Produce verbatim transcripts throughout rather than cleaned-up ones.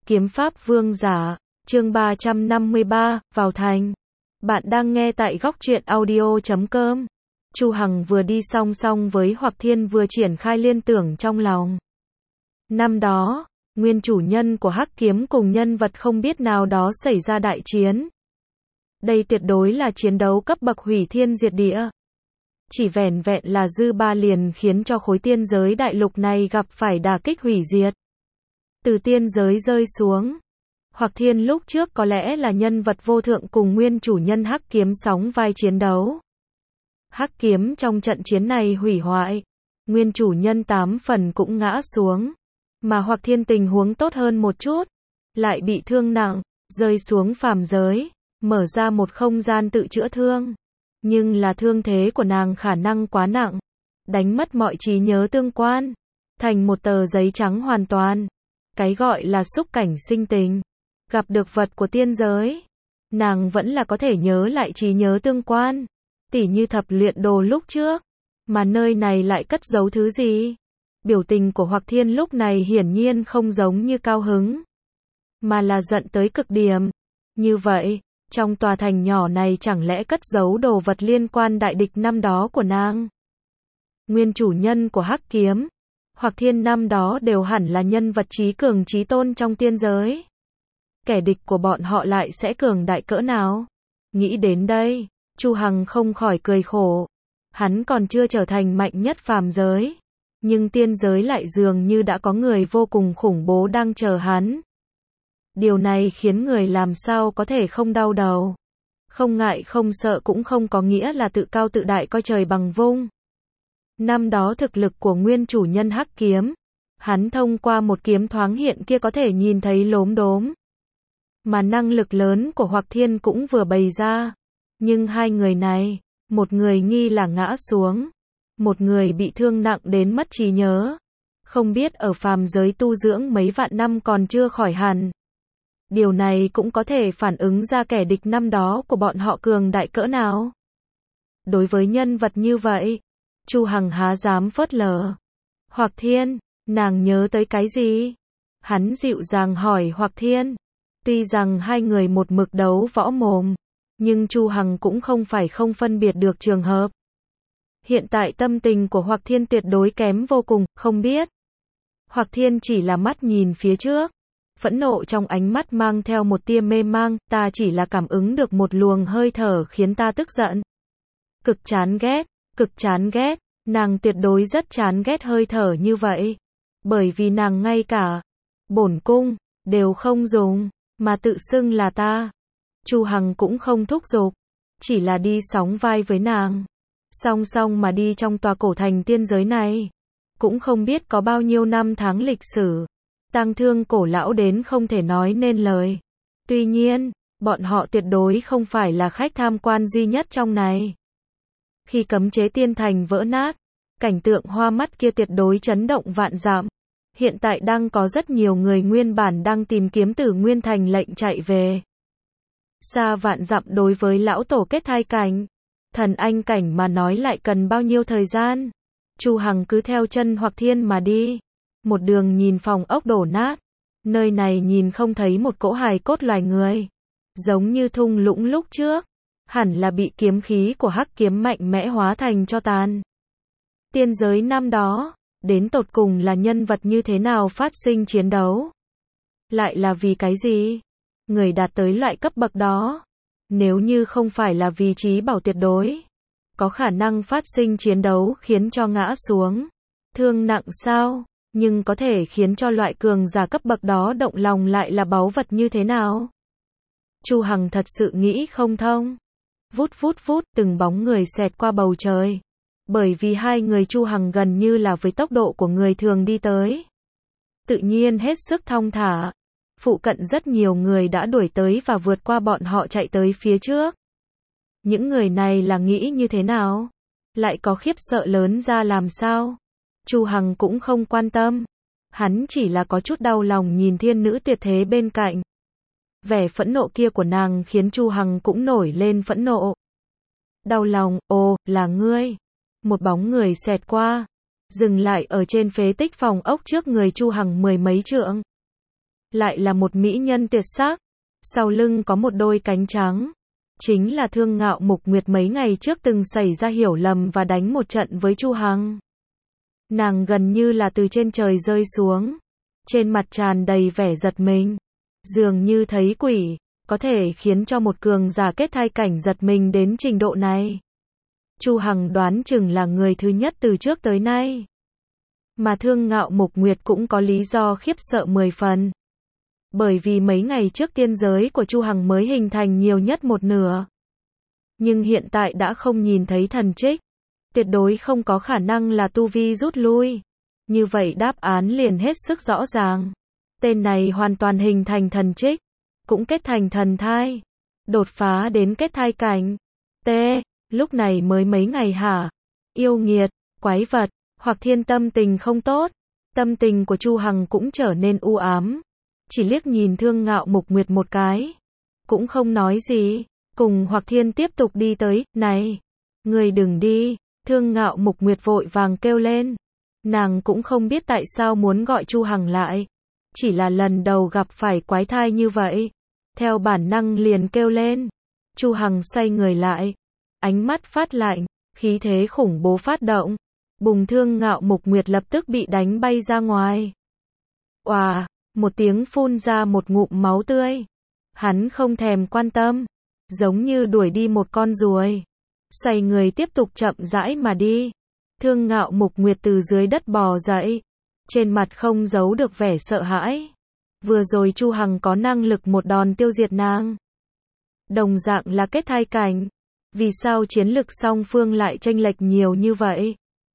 Kiếm pháp vương giả, chương ba trăm năm mươi ba, vào thành. Bạn đang nghe tại góc truyện audio chấm com. Chu Hằng vừa đi song song với Hoắc Thiên vừa triển khai liên tưởng trong lòng. Năm đó, nguyên chủ nhân của Hắc Kiếm cùng nhân vật không biết nào đó xảy ra đại chiến. Đây tuyệt đối là chiến đấu cấp bậc hủy thiên diệt địa. Chỉ vẻn vẹn là dư ba liền khiến cho khối tiên giới đại lục này gặp phải đả kích hủy diệt. Từ tiên giới rơi xuống. Hoắc Thiên lúc trước có lẽ là nhân vật vô thượng cùng nguyên chủ nhân Hắc Kiếm sóng vai chiến đấu. Hắc Kiếm trong trận chiến này hủy hoại. Nguyên chủ nhân tám phần cũng ngã xuống. Mà Hoắc Thiên tình huống tốt hơn một chút. Lại bị thương nặng, rơi xuống phàm giới. Mở ra một không gian tự chữa thương. Nhưng là thương thế của nàng khả năng quá nặng. Đánh mất mọi trí nhớ tương quan. Thành một tờ giấy trắng hoàn toàn. Cái gọi là xúc cảnh sinh tình. Gặp được vật của tiên giới. Nàng vẫn là có thể nhớ lại trí nhớ tương quan. Tỉ như thập luyện đồ lúc trước. Mà nơi này lại cất giấu thứ gì? Biểu tình của Hoắc Thiên lúc này hiển nhiên không giống như cao hứng. Mà là giận tới cực điểm. Như vậy, trong tòa thành nhỏ này chẳng lẽ cất giấu đồ vật liên quan đại địch năm đó của nàng? Nguyên chủ nhân của Hắc Kiếm, Hoắc Thiên năm đó đều hẳn là nhân vật trí cường trí tôn trong tiên giới. Kẻ địch của bọn họ lại sẽ cường đại cỡ nào? Nghĩ đến đây, Chu Hằng không khỏi cười khổ. Hắn còn chưa trở thành mạnh nhất phàm giới. Nhưng tiên giới lại dường như đã có người vô cùng khủng bố đang chờ hắn. Điều này khiến người làm sao có thể không đau đầu. Không ngại không sợ cũng không có nghĩa là tự cao tự đại coi trời bằng vung. Năm đó thực lực của nguyên chủ nhân Hắc Kiếm, hắn thông qua một kiếm thoáng hiện kia có thể nhìn thấy lốm đốm. Mà năng lực lớn của Hoắc Thiên cũng vừa bày ra. Nhưng hai người này, một người nghi là ngã xuống, một người bị thương nặng đến mất trí nhớ. Không biết ở phàm giới tu dưỡng mấy vạn năm còn chưa khỏi hẳn. Điều này cũng có thể phản ứng ra kẻ địch năm đó của bọn họ cường đại cỡ nào. Đối với nhân vật như vậy, Chu Hằng há dám phớt lờ. Hoắc Thiên, nàng nhớ tới cái gì? Hắn dịu dàng hỏi Hoắc Thiên. Tuy rằng hai người một mực đấu võ mồm, nhưng Chu Hằng cũng không phải không phân biệt được trường hợp. Hiện tại tâm tình của Hoắc Thiên tuyệt đối kém vô cùng, không biết. Hoắc Thiên chỉ là mắt nhìn phía trước. Phẫn nộ trong ánh mắt mang theo một tia mê mang, ta chỉ là cảm ứng được một luồng hơi thở khiến ta tức giận. Cực chán ghét, cực chán ghét, nàng tuyệt đối rất chán ghét hơi thở như vậy. Bởi vì nàng ngay cả bổn cung đều không dùng, mà tự xưng là ta. Chu Hằng cũng không thúc giục, chỉ là đi sóng vai với nàng. Song song mà đi trong tòa cổ thành tiên giới này. Cũng không biết có bao nhiêu năm tháng lịch sử. Tang thương cổ lão đến không thể nói nên lời. Tuy nhiên, bọn họ tuyệt đối không phải là khách tham quan duy nhất trong này. Khi cấm chế tiên thành vỡ nát, cảnh tượng hoa mắt kia tuyệt đối chấn động vạn dặm. Hiện tại đang có rất nhiều người nguyên bản đang tìm kiếm Tử Nguyên Thành lệnh chạy về. Xa vạn dặm đối với lão tổ kết thai cảnh, thần anh cảnh mà nói lại cần bao nhiêu thời gian. Chu Hằng cứ theo chân Hoắc Thiên mà đi. Một đường nhìn phòng ốc đổ nát. Nơi này nhìn không thấy một cỗ hài cốt loài người. Giống như thung lũng lúc trước. Hẳn là bị kiếm khí của Hắc Kiếm mạnh mẽ hóa thành cho tàn. Tiên giới năm đó, đến tột cùng là nhân vật như thế nào phát sinh chiến đấu? Lại là vì cái gì? Người đạt tới loại cấp bậc đó. Nếu như không phải là vì trí bảo tuyệt đối. Có khả năng phát sinh chiến đấu khiến cho ngã xuống. Thương nặng sao? Nhưng có thể khiến cho loại cường giả cấp bậc đó động lòng lại là báu vật như thế nào? Chu Hằng thật sự nghĩ không thông. Vút vút vút, từng bóng người xẹt qua bầu trời. Bởi vì hai người Chu Hằng gần như là với tốc độ của người thường đi tới. Tự nhiên hết sức thong thả. Phụ cận rất nhiều người đã đuổi tới và vượt qua bọn họ chạy tới phía trước. Những người này là nghĩ như thế nào? Lại có khiếp sợ lớn ra làm sao? Chu Hằng cũng không quan tâm. Hắn chỉ là có chút đau lòng nhìn thiên nữ tuyệt thế bên cạnh. Vẻ phẫn nộ kia của nàng khiến Chu Hằng cũng nổi lên phẫn nộ. Đau lòng, ồ, là ngươi. Một bóng người xẹt qua. Dừng lại ở trên phế tích phòng ốc trước người Chu Hằng mười mấy trượng. lại là một mỹ nhân tuyệt sắc, sau lưng có một đôi cánh trắng. Chính là Thương Ngạo Mục Nguyệt mấy ngày trước từng xảy ra hiểu lầm và đánh một trận với Chu Hằng. Nàng gần như là từ trên trời rơi xuống, trên mặt tràn đầy vẻ giật mình, dường như thấy quỷ, có thể khiến cho một cường giả kết thai cảnh giật mình đến trình độ này. Chu Hằng đoán chừng là người thứ nhất từ trước tới nay. Mà Thương Ngạo Mục Nguyệt cũng có lý do khiếp sợ mười phần. Bởi vì mấy ngày trước tiên giới của Chu Hằng mới hình thành nhiều nhất một nửa. Nhưng hiện tại đã không nhìn thấy thần trích. Tuyệt đối không có khả năng là tu vi rút lui. Như vậy đáp án liền hết sức rõ ràng. Tên này hoàn toàn hình thành thần trích, cũng kết thành thần thai, đột phá đến kết thai cảnh. T. Lúc này mới mấy ngày hả? Yêu nghiệt, quái vật, Hoặc Thiên tâm tình không tốt. Tâm tình của Chu Hằng cũng trở nên u ám. Chỉ liếc nhìn Thương Ngạo Mục Nguyệt một cái, cũng không nói gì, cùng Hoặc Thiên tiếp tục đi tới. Này, người đừng đi. Thương Ngạo Mục Nguyệt vội vàng kêu lên. Nàng cũng không biết tại sao muốn gọi Chu Hằng lại. Chỉ là lần đầu gặp phải quái thai như vậy. Theo bản năng liền kêu lên. Chu Hằng xoay người lại. Ánh mắt phát lạnh, khí thế khủng bố phát động. Bùng Thương Ngạo Mục Nguyệt lập tức bị đánh bay ra ngoài. Oà, một tiếng phun ra một ngụm máu tươi. Hắn không thèm quan tâm. Giống như đuổi đi một con ruồi. Xoay người tiếp tục chậm rãi mà đi. Thương Ngạo Mục Nguyệt từ dưới đất bò dậy. Trên mặt không giấu được vẻ sợ hãi. Vừa rồi Chu Hằng có năng lực một đòn tiêu diệt nàng. Đồng dạng là kết thai cảnh. Vì sao chiến lực song phương lại chênh lệch nhiều như vậy?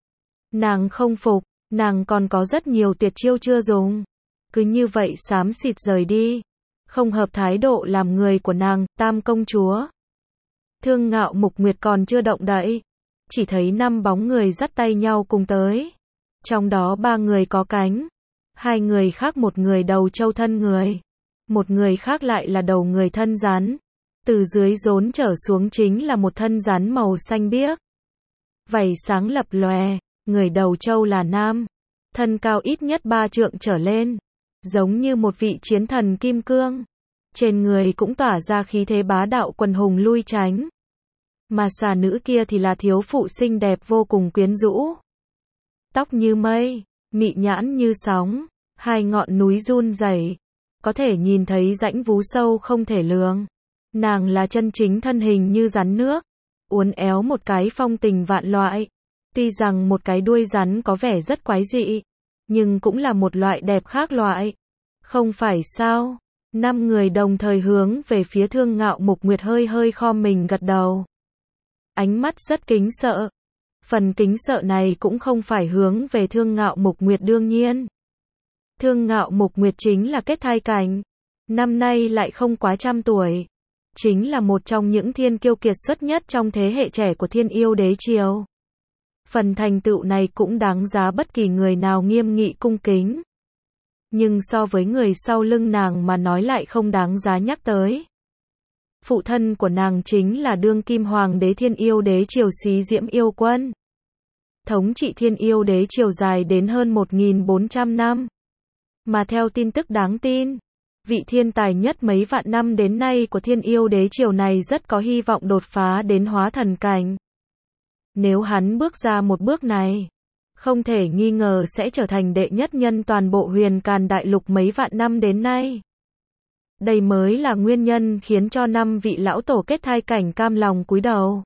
Nàng không phục, nàng còn có rất nhiều tuyệt chiêu chưa dùng. Cứ như vậy xám xịt rời đi. Không hợp thái độ làm người của nàng, Tam công chúa. Thương Ngạo Mục Nguyệt còn chưa động đậy. Chỉ thấy năm bóng người dắt tay nhau cùng tới. Trong đó ba người có cánh. Hai người khác một người đầu trâu thân người. Một người khác lại là đầu người thân rắn. Từ dưới rốn trở xuống chính là một thân rắn màu xanh biếc. Vảy sáng lập lòe, người đầu trâu là nam. Thân cao ít nhất ba trượng trở lên. Giống như một vị chiến thần kim cương. Trên người cũng tỏa ra khí thế bá đạo quần hùng lui tránh. Mà xà nữ kia thì là thiếu phụ xinh đẹp vô cùng quyến rũ. Tóc như mây, mị nhãn như sóng, hai ngọn núi run rẩy, có thể nhìn thấy rãnh vú sâu không thể lường. Nàng là chân chính thân hình như rắn nước, uốn éo một cái phong tình vạn loại. Tuy rằng một cái đuôi rắn có vẻ rất quái dị, nhưng cũng là một loại đẹp khác loại. Không phải sao? Năm người đồng thời hướng về phía Thương Ngạo Mục Nguyệt hơi hơi khom mình gật đầu. Ánh mắt rất kính sợ. Phần kính sợ này cũng không phải hướng về Thương Ngạo Mục Nguyệt đương nhiên. Thương Ngạo Mục Nguyệt chính là kết thai cảnh. Năm nay lại không quá trăm tuổi. Chính là một trong những thiên kiêu kiệt xuất nhất trong thế hệ trẻ của Thiên Yêu Đế Triều. Phần thành tựu này cũng đáng giá bất kỳ người nào nghiêm nghị cung kính. Nhưng so với người sau lưng nàng mà nói lại không đáng giá nhắc tới. Phụ thân của nàng chính là đương kim hoàng đế Thiên Yêu Đế Triều Xí Diễm Yêu Quân. Thống trị Thiên Yêu Đế Triều dài đến hơn một nghìn bốn trăm năm. Mà theo tin tức đáng tin, vị thiên tài nhất mấy vạn năm đến nay của Thiên Yêu Đế Triều này rất có hy vọng đột phá đến hóa thần cảnh. Nếu hắn bước ra một bước này, không thể nghi ngờ sẽ trở thành đệ nhất nhân toàn bộ Huyền Càn Đại Lục mấy vạn năm đến nay. Đây mới là nguyên nhân khiến cho năm vị lão tổ kết thai cảnh cam lòng cúi đầu.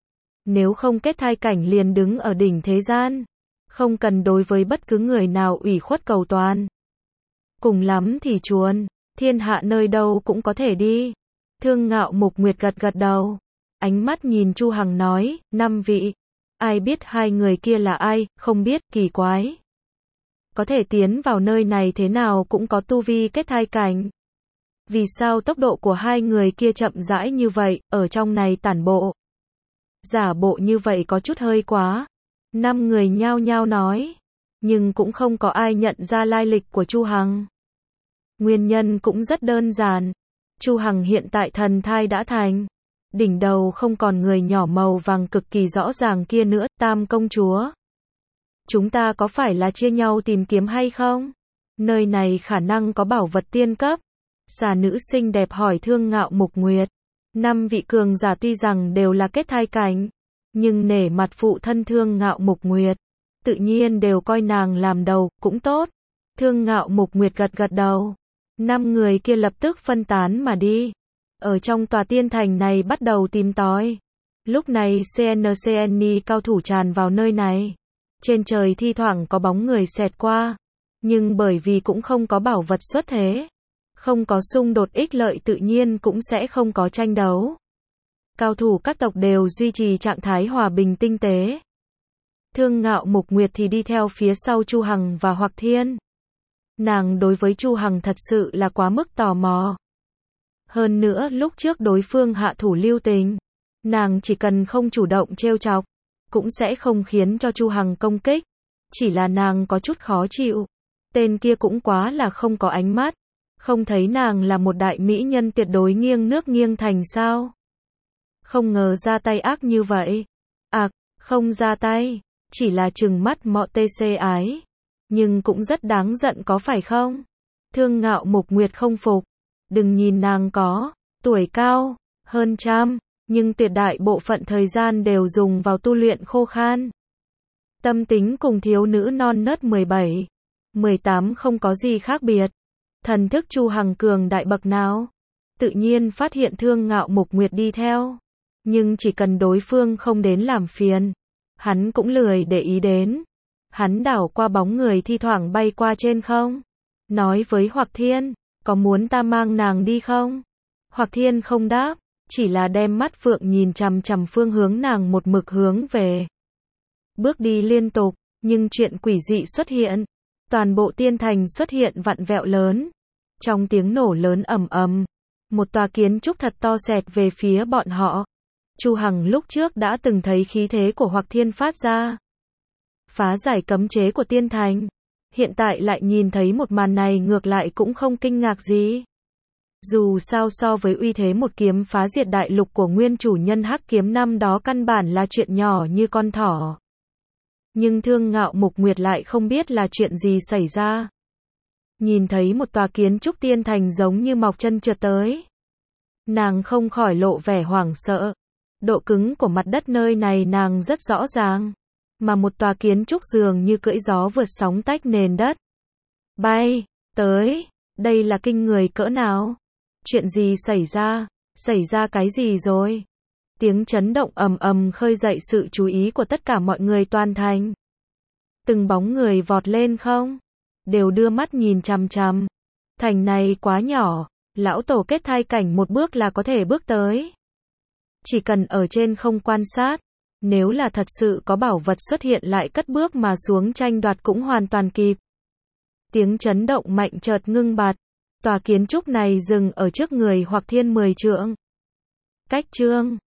Nếu không kết thai cảnh liền đứng ở đỉnh thế gian, không cần đối với bất cứ người nào ủy khuất cầu toàn. Cùng lắm thì chuồn, thiên hạ nơi đâu cũng có thể đi. Thương Ngạo Mục Nguyệt gật gật đầu, ánh mắt nhìn Chu Hằng nói, năm vị. Ai biết hai người kia là ai, không biết, kỳ quái. Có thể tiến vào nơi này thế nào cũng có tu vi kết thai cảnh. Vì sao tốc độ của hai người kia chậm rãi như vậy, ở trong này tản bộ? Giả bộ như vậy có chút hơi quá. Năm người nhao nhao nói. Nhưng cũng không có ai nhận ra lai lịch của Chu Hằng. Nguyên nhân cũng rất đơn giản. Chu Hằng hiện tại thần thai đã thành. Đỉnh đầu không còn người nhỏ màu vàng cực kỳ rõ ràng kia nữa, Tam công chúa. Chúng ta có phải là chia nhau tìm kiếm hay không? Nơi này khả năng có bảo vật tiên cấp. Xà nữ xinh đẹp hỏi Thương Ngạo Mục Nguyệt. Năm vị cường giả tuy rằng đều là kết thai cảnh, nhưng nể mặt phụ thân Thương Ngạo Mục Nguyệt, tự nhiên đều coi nàng làm đầu, cũng tốt. Thương Ngạo Mục Nguyệt gật gật đầu. Năm người kia lập tức phân tán mà đi. Ở trong tòa tiên thành này bắt đầu tìm tòi. Lúc này xê en xê en cao thủ tràn vào nơi này. Trên trời thi thoảng có bóng người xẹt qua. Nhưng bởi vì cũng không có bảo vật xuất thế, không có xung đột ích lợi tự nhiên cũng sẽ không có tranh đấu. Cao thủ các tộc đều duy trì trạng thái hòa bình tinh tế. Thương Ngạo Mục Nguyệt thì đi theo phía sau Chu Hằng và Hoặc Thiên. Nàng đối với Chu Hằng thật sự là quá mức tò mò. Hơn nữa lúc trước đối phương hạ thủ lưu tình, nàng chỉ cần không chủ động trêu chọc, cũng sẽ không khiến cho Chu Hằng công kích. Chỉ là nàng có chút khó chịu. Tên kia cũng quá là không có ánh mắt. Không thấy nàng là một đại mỹ nhân tuyệt đối nghiêng nước nghiêng thành sao? Không ngờ ra tay ác như vậy. À, không ra tay, chỉ là trừng mắt mọ tê xê ái. Nhưng cũng rất đáng giận có phải không? Thương Ngạo Mục Nguyệt không phục. Đừng nhìn nàng có tuổi cao hơn trăm, nhưng tuyệt đại bộ phận thời gian đều dùng vào tu luyện khô khan. Tâm tính cùng thiếu nữ non nớt mười bảy, mười tám không có gì khác biệt. Thần thức Chu Hằng cường đại bậc nào? Tự nhiên phát hiện Thương Ngạo Mục Nguyệt đi theo. Nhưng chỉ cần đối phương không đến làm phiền, hắn cũng lười để ý đến. Hắn đảo qua bóng người thi thoảng bay qua trên không. Nói với Hoặc Thiên, có muốn ta mang nàng đi không? Hoặc Thiên không đáp, chỉ là đem mắt phượng nhìn chằm chằm phương hướng nàng một mực hướng về. Bước đi liên tục, nhưng chuyện quỷ dị xuất hiện. Toàn bộ tiên thành xuất hiện vặn vẹo lớn. Trong tiếng nổ lớn ầm ầm, một tòa kiến trúc thật to xẹt về phía bọn họ. Chu Hằng lúc trước đã từng thấy khí thế của Hoặc Thiên phát ra, phá giải cấm chế của tiên thành. Hiện tại lại nhìn thấy một màn này ngược lại cũng không kinh ngạc gì. Dù sao so với uy thế một kiếm phá diệt đại lục của nguyên chủ nhân Hắc Kiếm năm đó căn bản là chuyện nhỏ như con thỏ. Nhưng Thương Ngạo Mục Nguyệt lại không biết là chuyện gì xảy ra. Nhìn thấy một tòa kiến trúc tiên thành giống như mọc chân trượt tới. Nàng không khỏi lộ vẻ hoảng sợ. Độ cứng của mặt đất nơi này nàng rất rõ ràng. Mà một tòa kiến trúc dường như cưỡi gió vượt sóng tách nền đất. Bay, tới, đây là kinh người cỡ nào? Chuyện gì xảy ra? Xảy ra cái gì rồi? Tiếng chấn động ầm ầm khơi dậy sự chú ý của tất cả mọi người toàn thành. Từng bóng người vọt lên không? Đều đưa mắt nhìn chằm chằm. Thành này quá nhỏ, lão tổ kết thai cảnh một bước là có thể bước tới. Chỉ cần ở trên không quan sát, nếu là thật sự có bảo vật xuất hiện lại cất bước mà xuống tranh đoạt cũng hoàn toàn kịp. Tiếng chấn động mạnh chợt ngưng bặt. Tòa kiến trúc này dừng ở trước người Hoặc Thiên mười trượng. Cách trương.